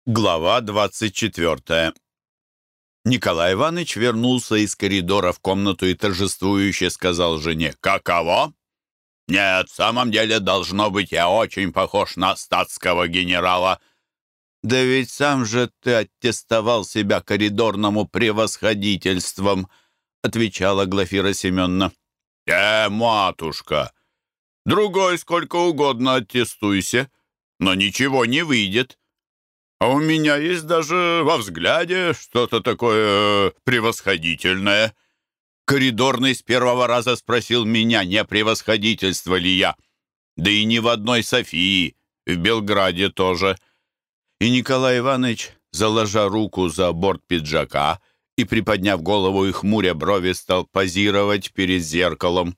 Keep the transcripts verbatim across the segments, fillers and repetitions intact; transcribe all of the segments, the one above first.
Глава двадцать четвертая. Николай Иванович вернулся из коридора в комнату и торжествующе сказал жене: «Каково? Нет, в самом деле, должно быть, я очень похож на статского генерала». «Да ведь сам же ты аттестовал себя коридорному превосходительством», отвечала Глафира Семеновна. «Э, матушка, другой сколько угодно аттестуйся, но ничего не выйдет. А у меня есть даже во взгляде что-то такое превосходительное». Коридорный с первого раза спросил меня, не превосходительство ли я. Да и не в одной Софии, в Белграде тоже. И Николай Иванович, заложа руку за борт пиджака и приподняв голову и хмуря брови, стал позировать перед зеркалом.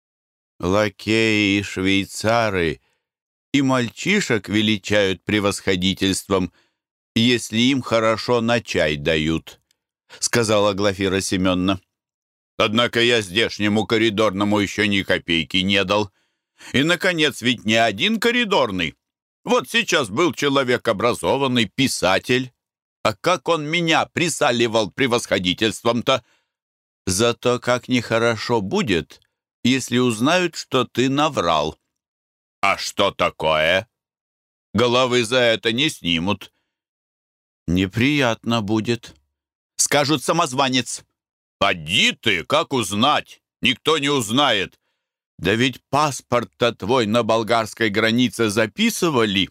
Лакеи и швейцары и мальчишек величают превосходительством, если им хорошо на чай дают», — сказала Глафира Семеновна. «Однако я здешнему коридорному еще ни копейки не дал. И, наконец, ведь не один коридорный. Вот сейчас был человек образованный, писатель. А как он меня присаливал превосходительством-то? Зато как нехорошо будет, если узнают, что ты наврал». «А что такое? Головы за это не снимут». «Неприятно будет. Скажут: самозванец». «Поди ты, как узнать? Никто не узнает». «Да ведь паспорт-то твой на болгарской границе записывали.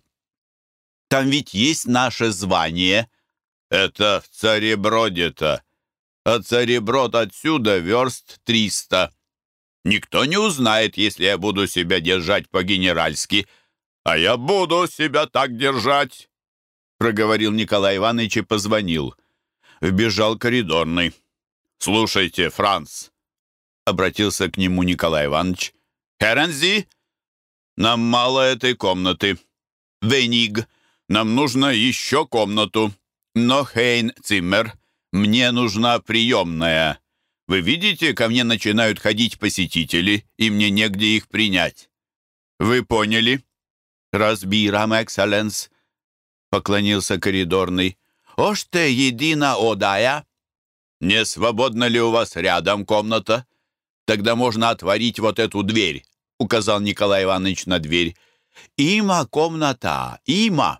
Там ведь есть наше звание». «Это в Цареброде-то. А Цареброд отсюда верст триста. Никто не узнает, если я буду себя держать по-генеральски. А я буду себя так держать», — проговорил Николай Иванович и позвонил. Вбежал коридорный. «Слушайте, Франц», — обратился к нему Николай Иванович. «Херензи, нам мало этой комнаты. Вейниг, нам нужно еще комнату. Но Хейн Циммер, мне нужна приемная. Вы видите, ко мне начинают ходить посетители, и мне негде их принять. Вы поняли?» «Разбирам, экселленс», — поклонился коридорный. «Оште едина одая?» «Не свободна ли у вас рядом комната? Тогда можно отворить вот эту дверь», — указал Николай Иванович на дверь. «Има комната, има».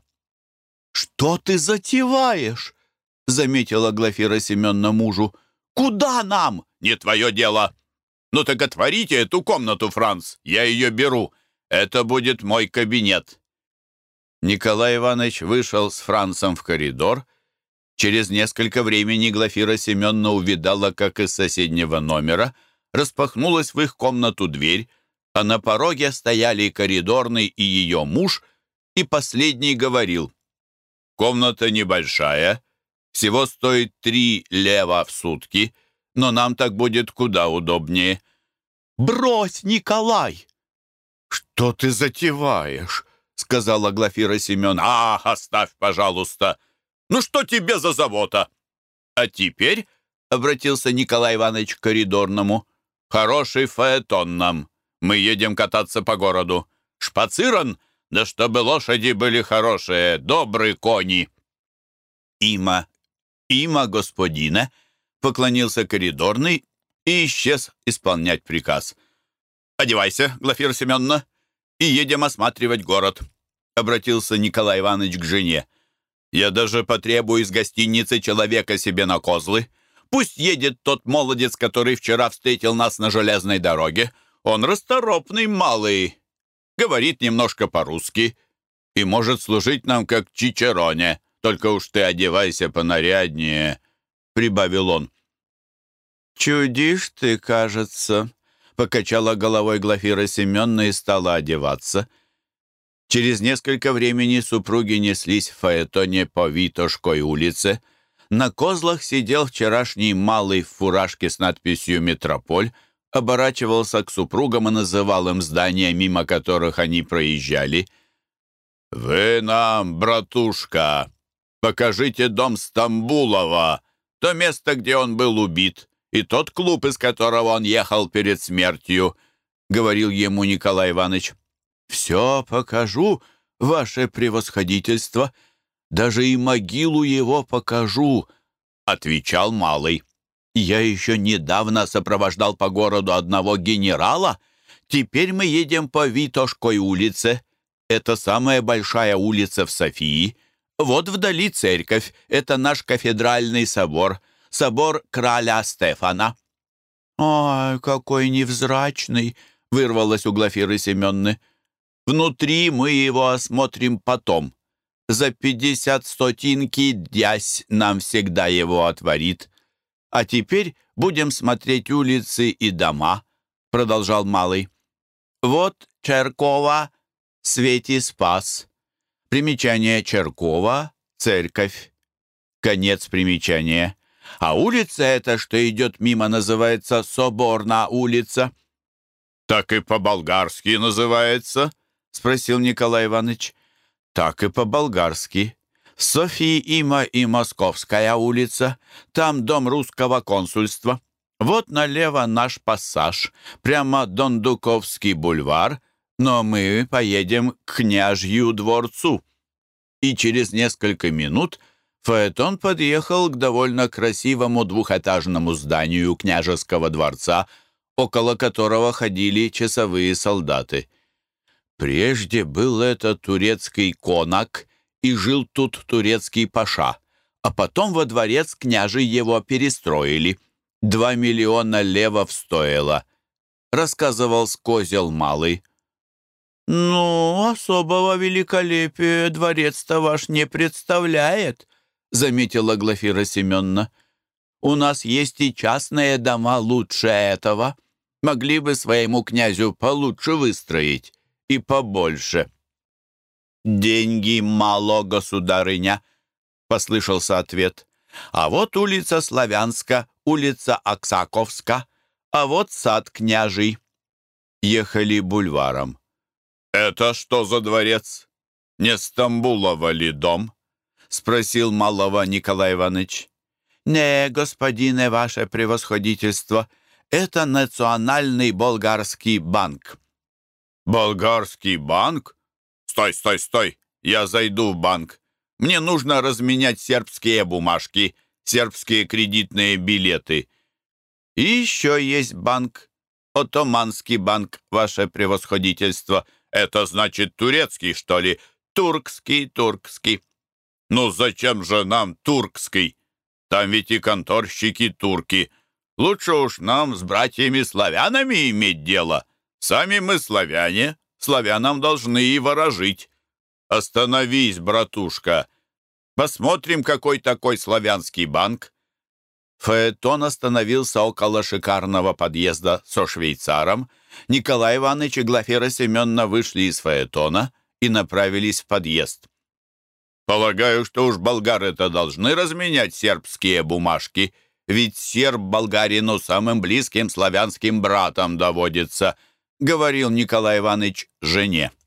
«Что ты затеваешь?» — заметила Глафира Семеновна мужу. «Куда нам?» «Не твое дело». «Ну так отворите эту комнату, Франц, я ее беру. Это будет мой кабинет». Николай Иванович вышел с Францем в коридор. Через несколько времени Глафира Семеновна увидала, как из соседнего номера распахнулась в их комнату дверь, а на пороге стояли коридорный и ее муж, и последний говорил: «Комната небольшая, всего стоит три лева в сутки, но нам так будет куда удобнее». «Брось, Николай!» «Что ты затеваешь?» — сказала Глафира Семеновна. «Ах, оставь, пожалуйста! Ну что тебе за забота?» «А теперь», — обратился Николай Иванович к коридорному, «хороший фаэтон нам. Мы едем кататься по городу. Шпациран, да чтобы лошади были хорошие, добрые кони». «Има, има, господина», — поклонился коридорный и исчез исполнять приказ. «Одевайся, Глафира Семеновна, и едем осматривать город», — обратился Николай Иванович к жене. «Я даже потребую из гостиницы человека себе на козлы. Пусть едет тот молодец, который вчера встретил нас на железной дороге. Он расторопный малый, говорит немножко по-русски и может служить нам как чичероне. Только уж ты одевайся понаряднее», — прибавил он. «Чудишь ты, кажется», — покачала головой Глафира Семеновна и стала одеваться. Через несколько времени супруги неслись в фаэтоне по Витошкой улице. На козлах сидел вчерашний малый в фуражке с надписью «Метрополь», оборачивался к супругам и называл им здания, мимо которых они проезжали. «Вы нам, братушка, покажите дом Стамбулова, то место, где он был убит, и тот клуб, из которого он ехал перед смертью», — говорил ему Николай Иванович. «Все покажу, ваше превосходительство. даже и могилу его покажу», — отвечал малый. «Я еще недавно сопровождал по городу одного генерала. Теперь мы едем по Витошкой улице. Это самая большая улица в Софии. Вот вдали церковь. Это наш кафедральный собор. Собор Краля Стефана». «Ой, какой невзрачный!» — вырвалось у Глафиры Семенны. «Внутри мы его осмотрим потом. За пятьдесят стотинки дядь нам всегда его отворит. А теперь будем смотреть улицы и дома», — продолжал малый. «Вот Черкова, Свети Спас. Примечание Черкова, церковь. Конец примечания. А улица эта, что идет мимо, называется Соборна улица». «Так и по-болгарски называется?» — спросил Николай Иванович. «Так и по-болгарски. В Софии има и Московская улица. Там дом русского консульства. Вот налево наш пассаж. Прямо Дондуковский бульвар. Но мы поедем к княжью дворцу». И через несколько минут фаэтон подъехал к довольно красивому двухэтажному зданию княжеского дворца, около которого ходили часовые солдаты. Прежде был это турецкий конак, и жил тут турецкий паша, а потом во дворец княжий его перестроили. Два миллиона левов стоило, рассказывал Скозел малый. «Ну, особого великолепия дворец-то ваш не представляет», — заметила Глафира Семеновна. «У нас есть и частные дома лучше этого. Могли бы своему князю получше выстроить и побольше». «Деньги мало, государыня», — послышался ответ. «А вот улица Славянска, улица Аксаковска, а вот сад княжий». Ехали бульваром. «Это что за дворец? Не Стамбулова ли дом?» — спросил малого Николай Иванович. «Не, господине, ваше превосходительство, это Национальный болгарский банк». «Болгарский банк? Стой, стой, стой! Я зайду в банк. Мне нужно разменять сербские бумажки, сербские кредитные билеты». «И еще есть банк, Отоманский банк, ваше превосходительство». «Это значит турецкий, что ли?» «Туркский, туркский». «Ну зачем же нам туркский? Там ведь и конторщики турки. Лучше уж нам с братьями-славянами иметь дело. Сами мы славяне, славянам должны и ворожить. Остановись, братушка. Посмотрим, какой такой славянский банк». Фаэтон остановился около шикарного подъезда со швейцаром. Николай Иванович и Глафира Семеновна вышли из фаэтона и направились в подъезд. «Полагаю, что уж болгары-то должны разменять сербские бумажки, ведь серб болгарину самым близким славянским братом доводится», — говорил Николай Иванович жене.